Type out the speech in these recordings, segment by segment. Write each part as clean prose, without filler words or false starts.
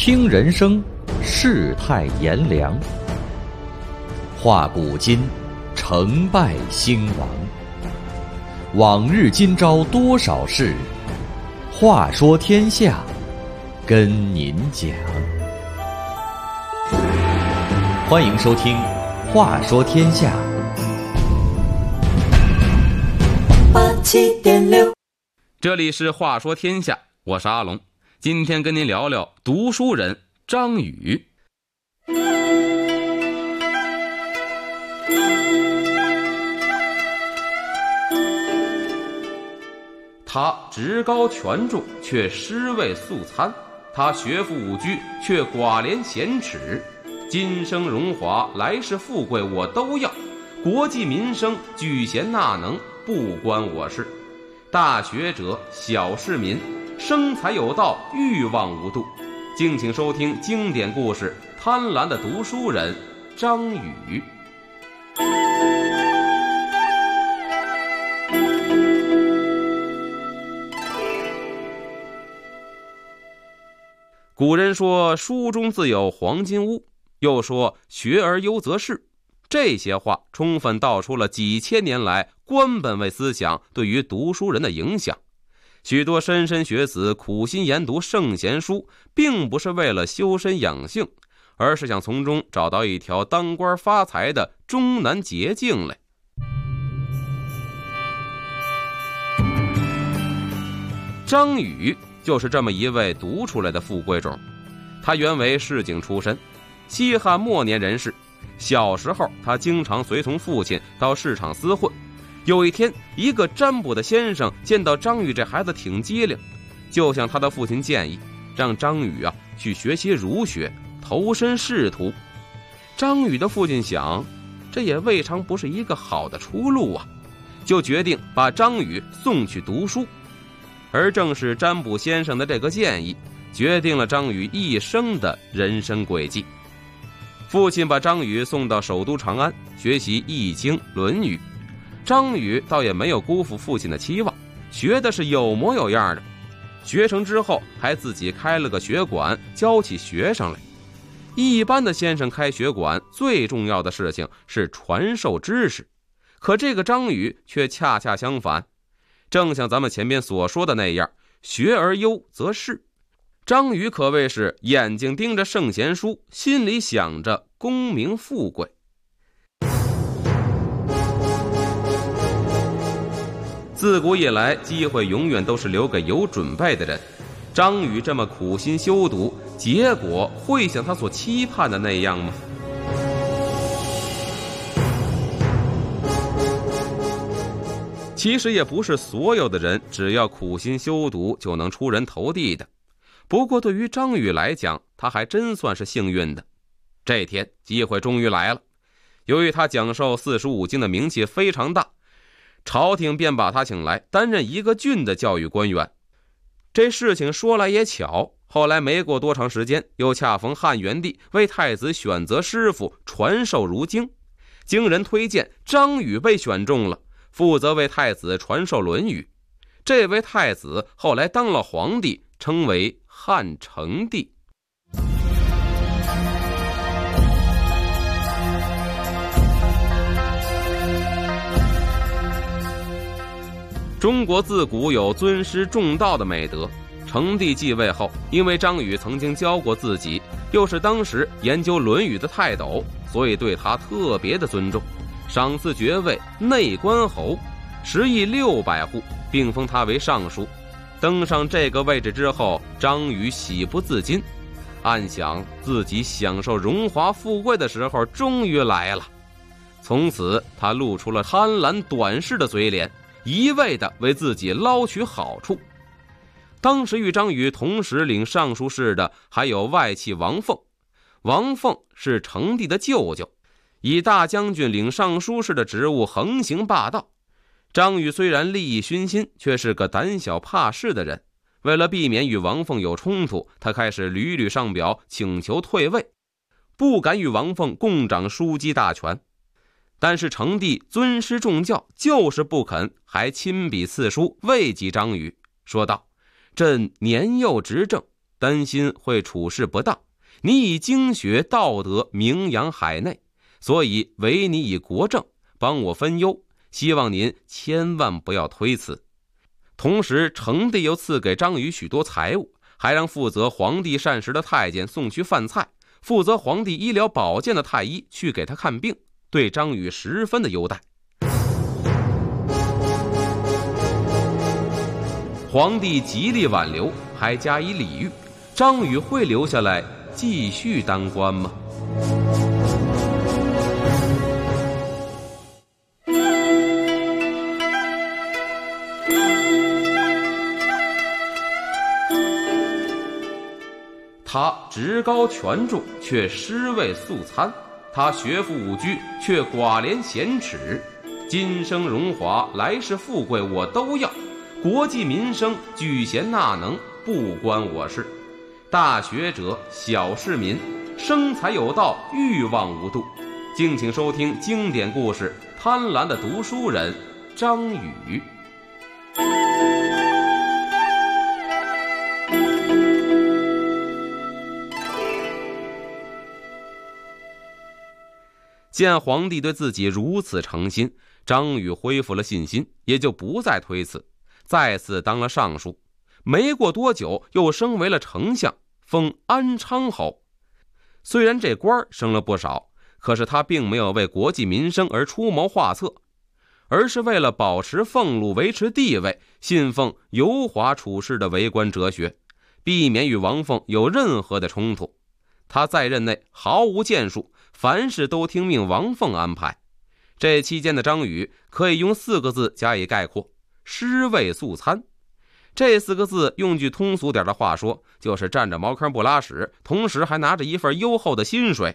听人生，世态炎凉；话古今，成败兴亡。往日今朝多少事，话说天下，跟您讲。欢迎收听《话说天下》。 87.6， 这里是话说天下，我是阿龙。今天跟您聊聊读书人张宇。他职高权重，却尸位素餐；他学富五车，却寡廉鲜耻。今生荣华，来世富贵，我都要；国计民生，举贤纳能，不关我事。大学者，小市民，生财有道，欲望无度。敬请收听经典故事《贪婪的读书人》张宇。古人说书中自有黄金屋，又说学而优则仕。这些话充分道出了几千年来官本位思想对于读书人的影响。许多莘莘学子苦心研读圣贤书，并不是为了修身养性，而是想从中找到一条当官发财的终南捷径来。张宇就是这么一位读出来的富贵种。他原为市井出身，西汉末年人士。小时候他经常随从父亲到市场厮混。有一天，一个占卜的先生见到张宇这孩子挺机灵，就向他的父亲建议，让张宇去学习儒学，投身仕途。张宇的父亲想，这也未尝不是一个好的出路啊，就决定把张宇送去读书。而正是占卜先生的这个建议，决定了张宇一生的人生轨迹。父亲把张宇送到首都长安学习易经、论语。张宇倒也没有辜负父亲的期望，学的是有模有样的。学成之后还自己开了个学馆，教起学生来。一般的先生开学馆最重要的事情是传授知识，可这个张宇却恰恰相反。正像咱们前面所说的那样，学而优则仕。张宇可谓是眼睛盯着圣贤书，心里想着功名富贵。自古以来，机会永远都是留给有准备的人。张宇这么苦心修读，结果会像他所期盼的那样吗？其实也不是所有的人只要苦心修读就能出人头地的。不过对于张宇来讲，他还真算是幸运的。这天机会终于来了，由于他讲授45经的名气非常大，朝廷便把他请来担任一个郡的教育官员。这事情说来也巧，后来没过多长时间，又恰逢汉元帝为太子选择师傅传授儒经，经人推荐，张宇被选中了，负责为太子传授论语。这位太子后来当了皇帝，称为汉成帝。中国自古有尊师重道的美德。成帝继位后，因为张宇曾经教过自己，又是当时研究论语的泰斗，所以对他特别的尊重，赏赐爵位内官侯，食邑600户，并封他为尚书。登上这个位置之后，张宇喜不自禁，暗想自己享受荣华富贵的时候终于来了。从此他露出了贪婪短视的嘴脸，一味地为自己捞取好处。当时与张宇同时领尚书事的还有外戚王凤。王凤是成帝的舅舅，以大将军领尚书事的职务横行霸道。张宇虽然利益熏心，却是个胆小怕事的人。为了避免与王凤有冲突，他开始屡屡上表请求退位，不敢与王凤共掌枢机大权。但是成帝尊师重教，就是不肯，还亲笔赐书慰藉张宇，说道：朕年幼执政， 担心会处事不当，你以经学道德名扬海内，所以委你以国政，帮我分忧，希望您千万不要推辞。同时成帝又赐给张宇许多财物，还让负责皇帝膳食的太监送去饭菜，负责皇帝医疗保健的太医去给他看病，对张宇十分的优待。皇帝极力挽留，还加以礼遇，张宇会留下来继续当官吗？他职高权重，却尸位素餐；他学富五车，却寡廉鲜耻。今生荣华，来世富贵，我都要。国计民生，举贤纳能，不关我事。大学者，小市民，生财有道，欲望无度。敬请收听经典故事《贪婪的读书人》张宇。见皇帝对自己如此诚心，张宇恢复了信心，也就不再推辞，再次当了尚书。没过多久，又升为了丞相，封安昌侯。虽然这官升了不少，可是他并没有为国计民生而出谋划策，而是为了保持俸禄、维持地位，信奉油滑处事的为官哲学，避免与王凤有任何的冲突。他在任内毫无建树，凡事都听命王凤安排。这期间的张宇可以用4个字加以概括：尸位素餐。这4个字用句通俗点的话说，就是占着茅坑不拉屎，同时还拿着一份优厚的薪水。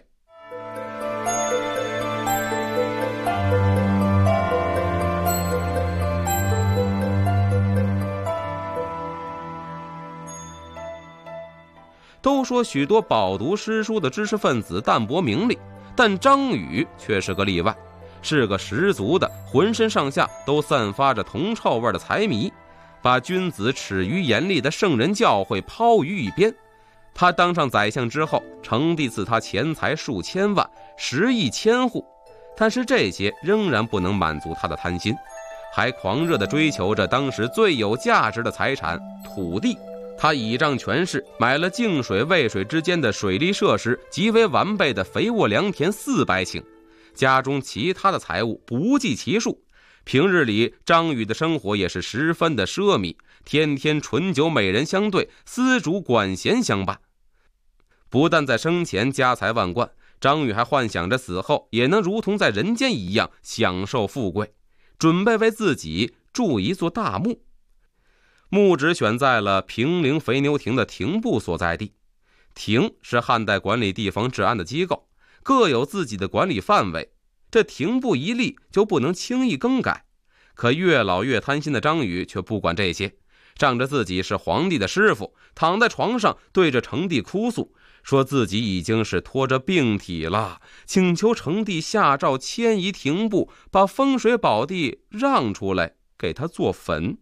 都说许多饱读诗书的知识分子淡泊名利，但张宇却是个例外，是个十足的浑身上下都散发着铜臭味的财迷，把君子耻于严厉的圣人教诲抛于一边。他当上宰相之后，成帝赐他钱财数千万，10亿千户，但是这些仍然不能满足他的贪心，还狂热地追求着当时最有价值的财产土地。他倚仗权势，买了泾水、渭水之间的水利设施极为完备的肥沃良田400顷，家中其他的财物不计其数。平日里张宇的生活也是十分的奢靡，天天醇酒美人相对，丝竹管弦相伴。不但在生前家财万贯，张宇还幻想着死后也能如同在人间一样享受富贵，准备为自己筑一座大墓。墓址选在了平陵肥牛亭的亭部所在地。亭是汉代管理地方治安的机构，各有自己的管理范围，这亭部一立就不能轻易更改。可越老越贪心的张宇却不管这些，仗着自己是皇帝的师傅，躺在床上对着成帝哭诉，说自己已经是拖着病体了，请求成帝下诏迁移亭部，把风水宝地让出来给他做坟。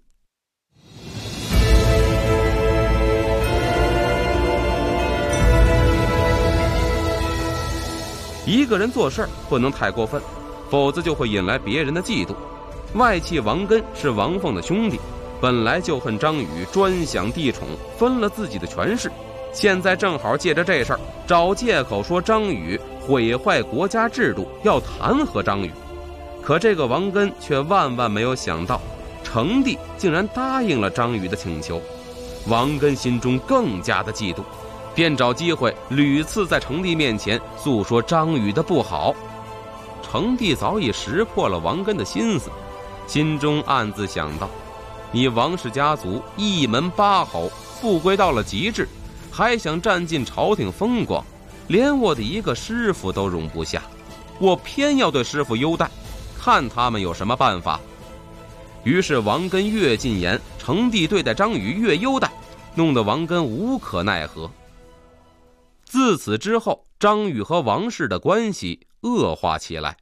一个人做事不能太过分，否则就会引来别人的嫉妒。外戚王根是王凤的兄弟，本来就恨张宇专享帝宠，分了自己的权势，现在正好借着这事儿找借口说张宇毁坏国家制度，要弹劾张宇。可这个王根却万万没有想到，成帝竟然答应了张宇的请求。王根心中更加的嫉妒，便找机会屡次在成帝面前诉说张宇的不好。成帝早已识破了王根的心思，心中暗自想到，你王氏家族一门8侯，富贵到了极致，还想占尽朝廷风光，连我的一个师傅都容不下，我偏要对师傅优待，看他们有什么办法。于是王根越进言，成帝对待张宇越优待，弄得王根无可奈何。自此之后，张宇和王氏的关系恶化起来。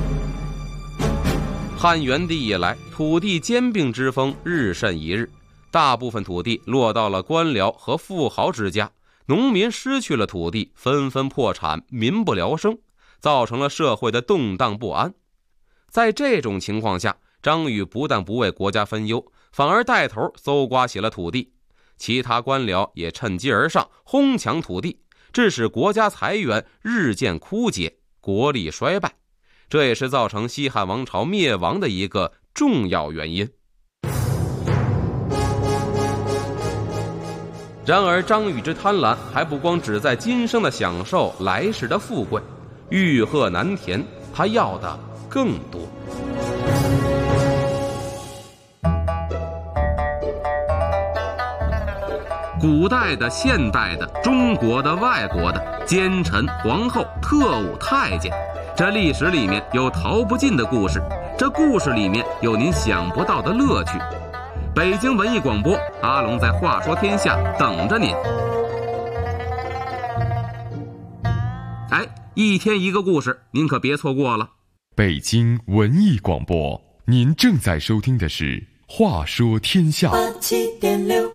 汉元帝以来，土地兼并之风日甚一日， 大部分土地落到了官僚和富豪之家，农民失去了土地，纷纷破产，民不聊生，造成了社会的动荡不安。在这种情况下，张宇不但不为国家分忧，反而带头搜刮起了土地，其他官僚也趁机而上，哄抢土地，致使国家财源日渐枯竭，国力衰败，这也是造成西汉王朝灭亡的一个重要原因。然而张宇之贪婪还不光只在今生的享受，来世的富贵，欲壑难填，他要的更多。古代的、现代的、中国的、外国的，奸臣、皇后、特务、太监，这历史里面有逃不尽的故事，这故事里面有您想不到的乐趣。北京文艺广播，阿龙在话说天下等着您。哎，一天一个故事，您可别错过了。 北京文艺广播，您正在收听的是话说天下。87.6。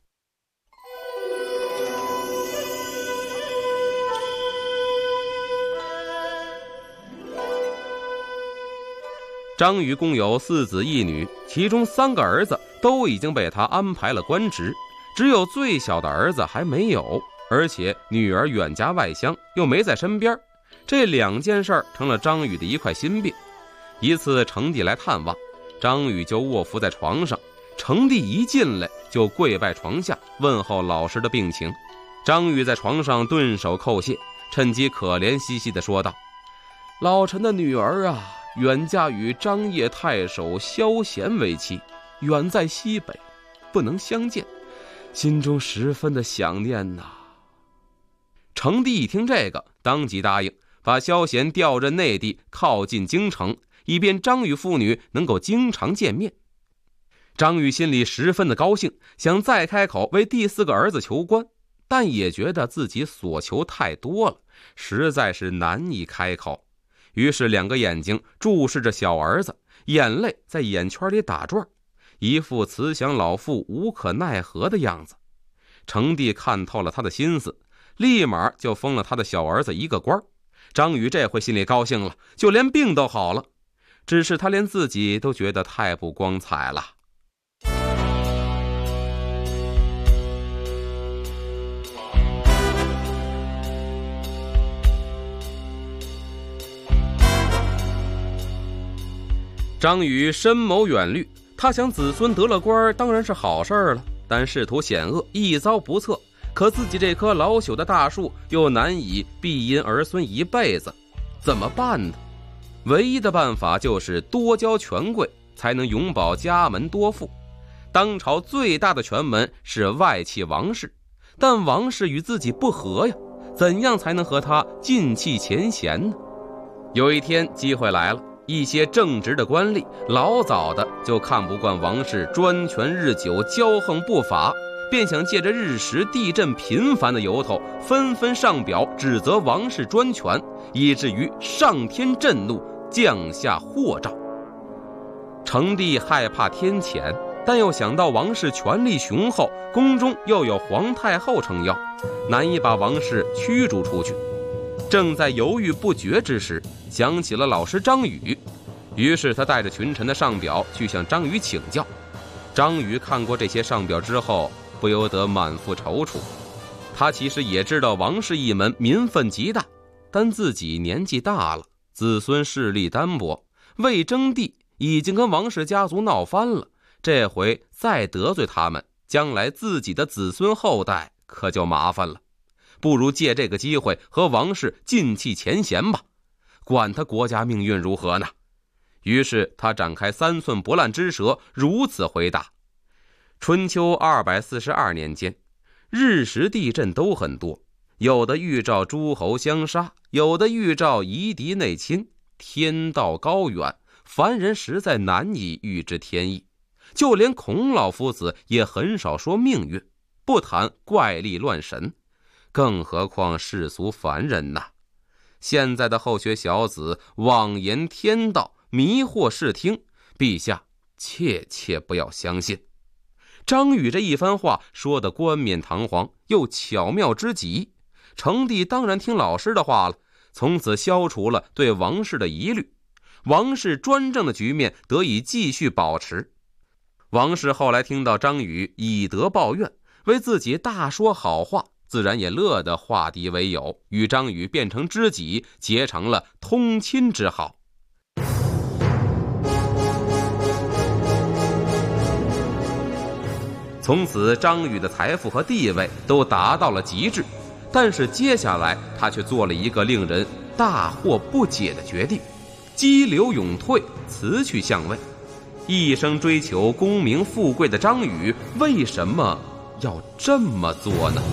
张宇共有4子1女，其中3个儿子都已经被他安排了官职，只有最小的儿子还没有，而且女儿远嫁外乡，又没在身边。这2件事成了张宇的一块心病。一次程帝来探望，张宇就卧伏在床上，程帝一进来就跪拜床下，问候老师的病情。张宇在床上顿首叩谢，趁机可怜兮兮地说道：老臣的女儿啊，远嫁与张掖太守萧贤为妻，远在西北，不能相见，心中十分的想念呐。程帝一听这个，当即答应，把萧贤调任内地，靠近京城，以便张宇父女能够经常见面。张宇心里十分的高兴，想再开口为第4个儿子求官，但也觉得自己所求太多了，实在是难以开口。于是2个眼睛注视着小儿子，眼泪在眼圈里打转，一副慈祥老妇无可奈何的样子。程帝看透了他的心思，立马就封了他的小儿子一个官。张宇这回心里高兴了，就连病都好了，只是他连自己都觉得太不光彩了。张宇深谋远虑，他想子孙得了官当然是好事了，但仕途险恶，一遭不测，可自己这棵老朽的大树又难以庇荫儿孙一辈子，怎么办呢？唯一的办法就是多交权贵，才能永保家门多富。当朝最大的权门是外戚王氏，但王氏与自己不和呀，怎样才能和他尽弃前嫌呢？有一天机会来了，一些正直的官吏老早的就看不惯王氏专权日久，骄横不法，便想借着日食地震频繁的由头，纷纷上表指责王氏专权，以至于上天震怒，降下祸诏。程帝害怕天谴，但又想到王氏权力雄厚，宫中又有皇太后撑腰，难以把王氏驱逐出去。正在犹豫不决之时，想起了老师张宇，于是他带着群臣的上表去向张宇请教。张宇看过这些上表之后，不由得满腹踌躇。他其实也知道王氏一门民愤极大，但自己年纪大了，子孙势力单薄，魏征帝已经跟王氏家族闹翻了，这回再得罪他们，将来自己的子孙后代可就麻烦了。不如借这个机会和王氏尽弃前嫌吧，管他国家命运如何呢？于是他展开3寸不烂之舌，如此回答。春秋242年间，日食地震都很多，有的预兆诸侯相杀，有的预兆夷狄内侵，天道高远，凡人实在难以预知天意。就连孔老夫子也很少说命运，不谈怪力乱神，更何况世俗凡人呐。现在的后学小子妄言天道，迷惑视听，陛下切切不要相信。 张宇这一番话说得冠冕堂皇，又巧妙之极。成帝当然听老师的话了，从此消除了对王氏的疑虑，王氏专政的局面得以继续保持。王氏后来听到张宇以德报怨，为自己大说好话，自然也乐得化敌为友，与张宇变成知己，结成了通亲之好。从此张宇的财富和地位都达到了极致，但是接下来他却做了一个令人大惑不解的决定，激流勇退，辞去相位。一生追求功名富贵的张宇，为什么要这么做呢？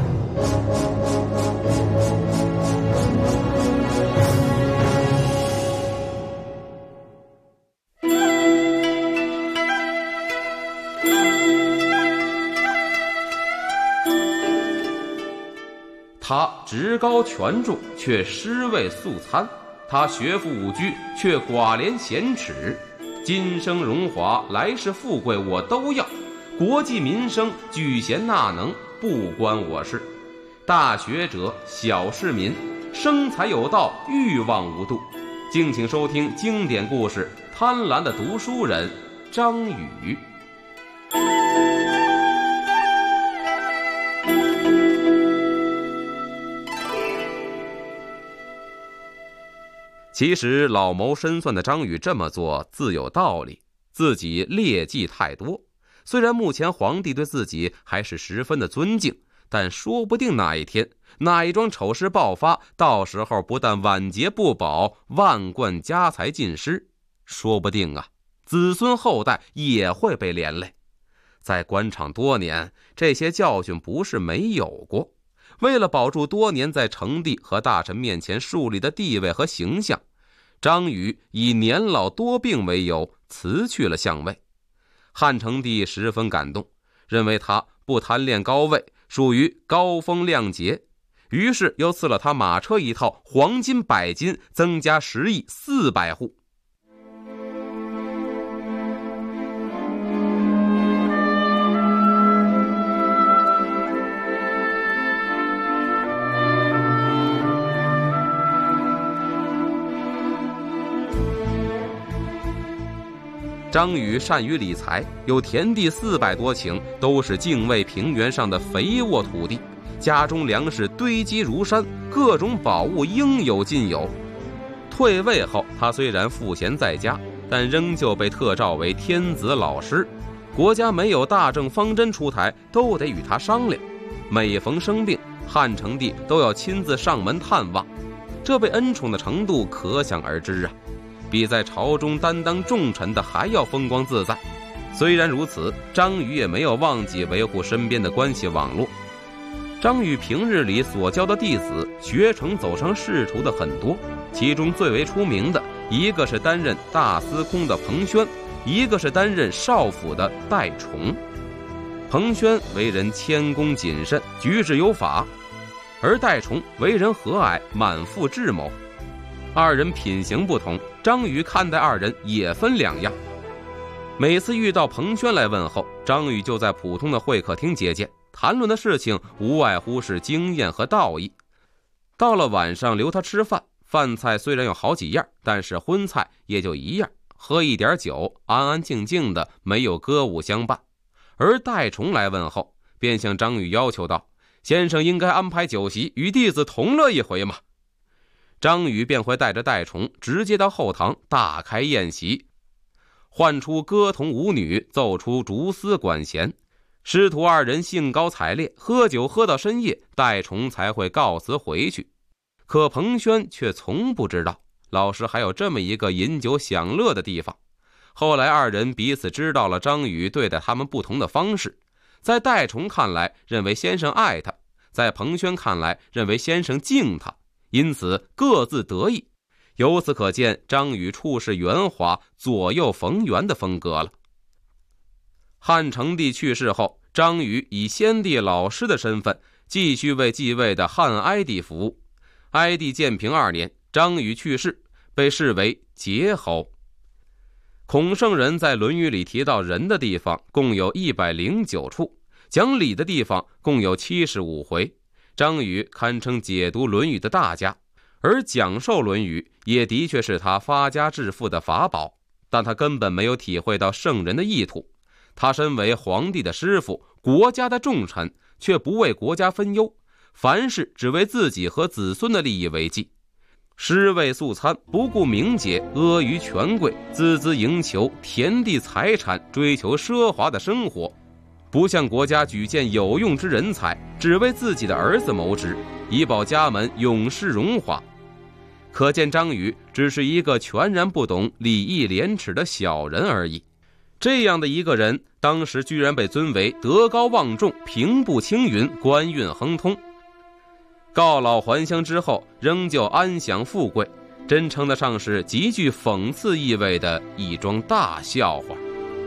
他职高权重，却尸位素餐；他学富五车，却寡廉鲜耻。今生荣华，来世富贵，我都要；国计民生，举贤纳能，不关我事。大学者，小市民，生财有道，欲望无度。敬请收听经典故事《贪婪的读书人》张宇。其实老谋深算的张宇这么做自有道理，自己劣迹太多。虽然目前皇帝对自己还是十分的尊敬，但说不定哪一天哪一桩丑事爆发，到时候不但晚节不保，万贯家财尽失，说不定子孙后代也会被连累。在官场多年，这些教训不是没有过。为了保住多年在成帝和大臣面前树立的地位和形象，张宇以年老多病为由辞去了相位。汉成帝十分感动，认为他不贪恋高位，属于高风亮节，于是又赐了他马车一套，黄金100斤，增加10亿400户。张宇善于理财，有田地400多顷，都是泾渭平原上的肥沃土地，家中粮食堆积如山，各种宝物应有尽有。退位后，他虽然赋闲在家，但仍旧被特召为天子老师，国家没有大政方针出台，都得与他商量。每逢生病，汉成帝都要亲自上门探望，这被恩宠的程度可想而知啊，比在朝中担当重臣的还要风光自在。虽然如此，张宇也没有忘记维护身边的关系网络。张宇平日里所教的弟子，学成走上仕途的很多，其中最为出名的，一个是担任大司空的彭宣，一个是担任少府的戴崇。彭宣为人谦恭谨慎，举止有法，而戴崇为人和蔼，满腹智谋。二人品行不同，张宇看待二人也分两样。每次遇到彭宣来问候，张宇就在普通的会客厅接见，谈论的事情无外乎是经验和道义。到了晚上留他吃饭，饭菜虽然有好几样，但是荤菜也就一样，喝一点酒，安安静静的，没有歌舞相伴。而戴崇来问候，便向张宇要求道：先生应该安排酒席，与弟子同乐一回嘛。张宇便会带着戴崇直接到后堂大开宴席，唤出歌童舞女，奏出竹丝管弦，师徒二人兴高采烈，喝酒喝到深夜，戴崇才会告辞回去。可彭宣却从不知道老师还有这么一个饮酒享乐的地方。后来二人彼此知道了张宇对待他们不同的方式，在戴崇看来认为先生爱他，在彭宣看来认为先生敬他，因此各自得意。由此可见张宇处事圆滑，左右逢源的风格了。汉成帝去世后，张宇以先帝老师的身份继续为继位的汉哀帝服务。哀帝建平2年，张宇去世，被视为节侯。 孔圣人在《论语》里提到仁的地方共有109处，讲理的地方共有75回。张宇堪称解读《论语》的大家，而讲授《论语》也的确是他发家致富的法宝，但他根本没有体会到圣人的意图。他身为皇帝的师傅，国家的重臣，却不为国家分忧，凡事只为自己和子孙的利益为计。尸位素餐，不顾名节，阿谀权贵，孜孜营求田地财产，追求奢华的生活，不向国家举荐有用之人才，只为自己的儿子谋职，以保家门永世荣华。可见张宇只是一个全然不懂礼义廉耻的小人而已。这样的一个人，当时居然被尊为德高望重、平步青云、官运亨通。告老还乡之后，仍旧安享富贵，真称得上是极具讽刺意味的一桩大笑话。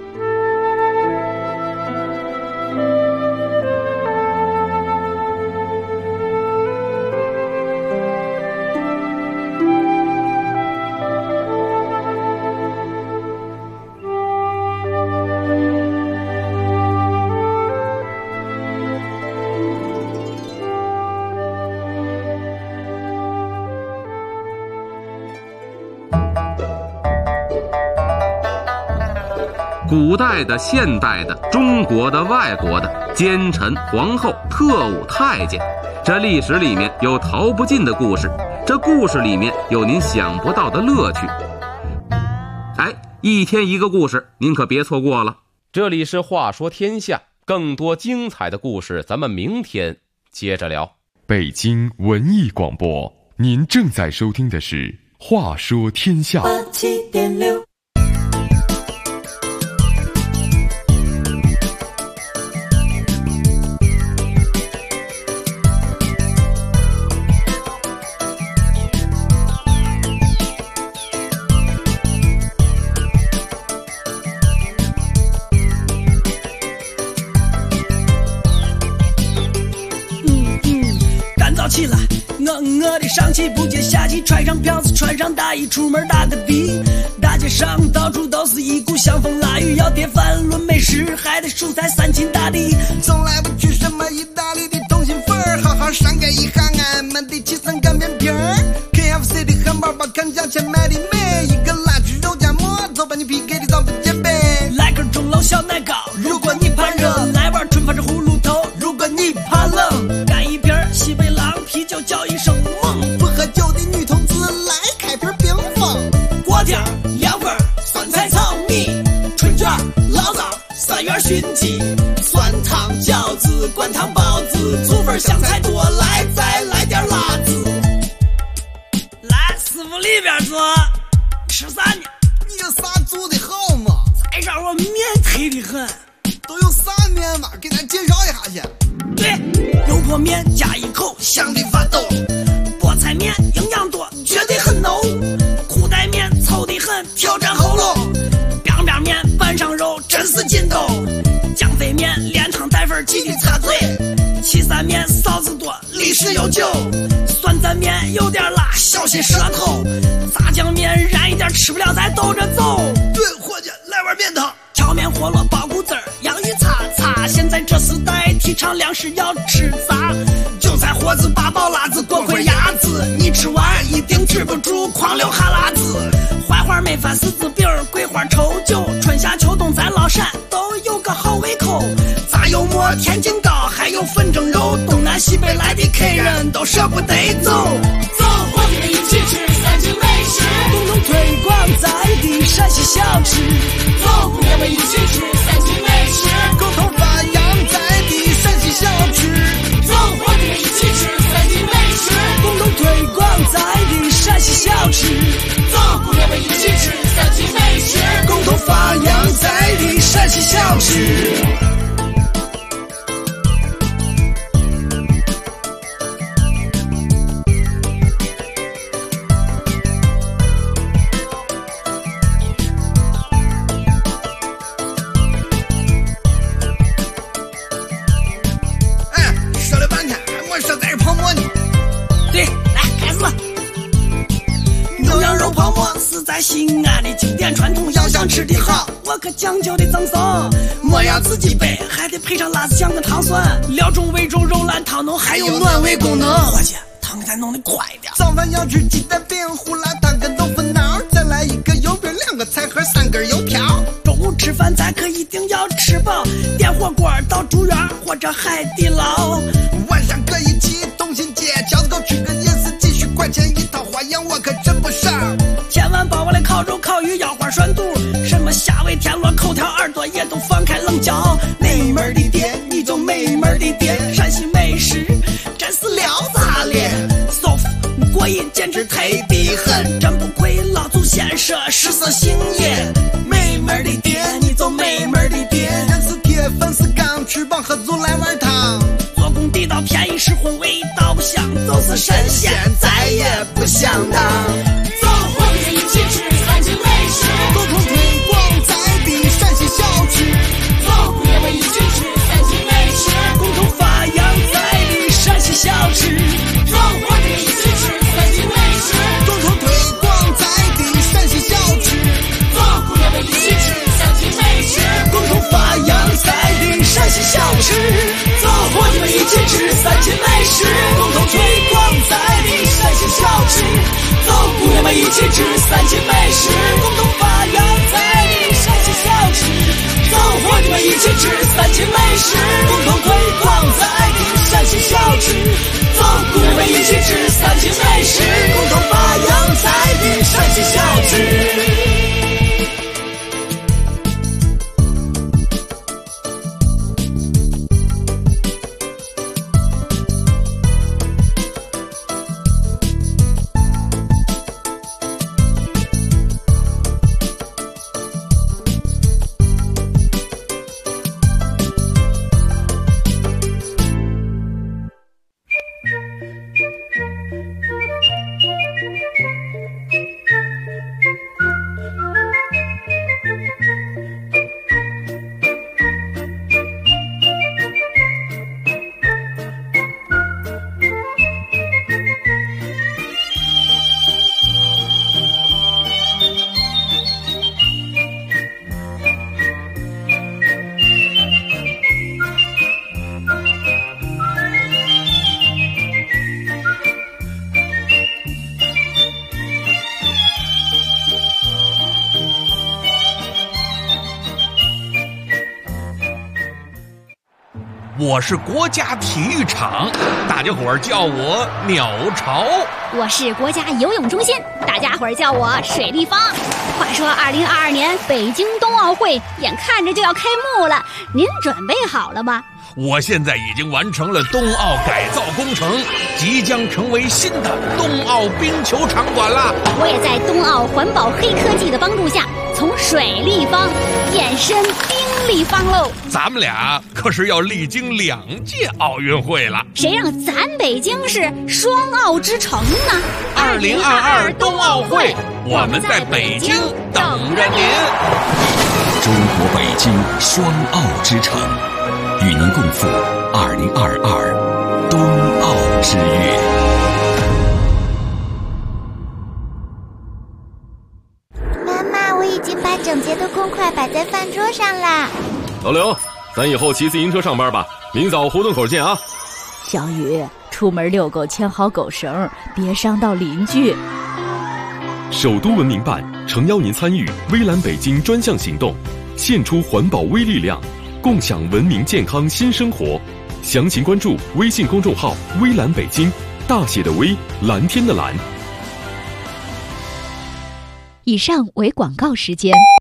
古代的、现代的、中国的、外国的，奸臣、皇后、特务、太监，这历史里面有逃不尽的故事，这故事里面有您想不到的乐趣。一天一个故事，您可别错过了。这里是话说天下，更多精彩的故事咱们明天接着聊。 北京文艺广播，您正在收听的是话说天下。 87.6起来，我的上气不接下气，穿上票子，穿上大衣，出门打个的。大街上到处都是一股香风腊雨，要碟饭论美食，还得蔬菜三秦大地。从来不去什么意大利的通心粉儿，好好上盖一下俺们的起司干面皮儿。KFC 的汉堡包，看价钱买的美，一个辣猪肉夹馍，走把你 PK 的早不减肥。来根钟楼小奶糕，如果你怕热，来碗春发这葫芦头，如果你怕冷，干一瓶西北狼啤酒叫一声猛，不喝酒的女同志来开瓶冰峰，锅贴、凉粉、酸菜炒米、春卷、醪糟、三元熏鸡、酸汤饺子、灌汤包子、醋粉香菜多，来再来点辣子。来，师傅里边坐，吃啥呢？ 你有啥做的好吗？ 再让我面忒的很。 都有啥面嘛？给咱介绍一下去。 对，油泼面加一口，香的发抖。菠菜面营养多，绝对很浓。裤带面凑得很，挑战喉咙。边边面拌上肉，真是劲头。酱肥面连汤带粉，记得擦嘴。岐山面臊子多，历史悠久。酸蘸面有点辣，小心舌头。炸酱面燃一点，吃不了再兜着走。 对，伙计，来碗面汤。 荞面饸饹包谷子儿，洋芋擦擦。现在这时代提倡粮食要吃杂，韭菜货子八宝辣子锅盔鸭子，你吃完一定止不住狂流哈喇子。槐花焖饭柿子饼，桂花稠酒，春夏秋冬咱老陕都有个好胃口。炸油馍天津糕，还有粉蒸肉，东南西北来的客人都舍不得走。走，我们一起吃三秦美食，共同推广在地陕西小吃。走，我们一起吃三秦美食， 共同发扬在地陕西小吃。 走，我们一起吃三秦美食，共同推广在地陕西小吃。走，我们一起吃三秦美食，共同发扬在地陕西小吃。 可讲究的赠送，莫要自己备，还得配上辣子酱跟糖蒜，料中味中肉烂汤浓，还有暖胃功能。伙计，汤再弄得快点。 早饭要吃鸡蛋饼、胡辣汤跟豆腐脑，再来一个油饼、2个菜盒、3根油条。 中午吃饭咱可一定要吃饱，点火锅到住院或者海底捞。 晚上可以去东新街，饺子狗吃个夜市，几十块钱一套，花样我可真不少。 千万别忘了烤肉、烤鱼、腰花、涮肚，什么虾尾、田螺、口条、耳朵也都放开棱角。美门的店，你就美门的店，陕西美食真是撩炸咧，舒服过瘾，简直特别狠，真不愧老祖先说食色性也。美门的店，你就美门的店， 人是铁，粉是钢，吃饱喝足来碗汤。 做工地道，便宜实惠，味道不香，就是神仙再也不想当。 走，伙计，一起吃3秦美食， 共同推广在地陕西小吃。 走，姑爷们一起吃3秦美食， 共同发扬在地陕西小吃。 走，伙计，一起吃3秦美食， 共同推广在地陕西小吃。 走，姑爷们一起吃3秦美食， 共同发扬在地陕西小吃。走，伙计们一起吃3秦美食，共同推广在地陕西小吃。走，姑爷们一起吃3秦美食，共同发扬在地陕西小吃。走，伙计们一起吃3秦美食，共同推广在地陕西小吃。走，姑爷们一起吃3秦美食，共同发扬在地陕西小吃。 我是国家体育场，大家伙儿叫我鸟巢。 我是国家游泳中心，大家伙儿叫我水立方。话说2022年北京冬奥会眼看着就要开幕了，您准备好了吗？ 我现在已经完成了冬奥改造工程，即将成为新的冬奥冰球场馆了。 我也在冬奥环保黑科技的帮助下，从水立方变身冰立方喽。 咱们俩可是要历经2届奥运会了， 谁让咱北京是双奥之城呢 ？2022冬奥会，我们在北京等着您。 中国北京双奥之城，与您共赴2022冬奥之月。 妈妈，我已经把整洁的公筷摆在饭桌上啦。 老刘，咱以后骑自行车上班吧，明早胡同口见啊。 小雨，出门遛狗牵好狗绳，别伤到邻居。 首都文明办诚邀您参与微蓝北京专项行动，献出环保微力量，共享文明健康新生活。详情关注微信公众号微蓝北京，大写的微，蓝天的蓝。 以上为广告时间。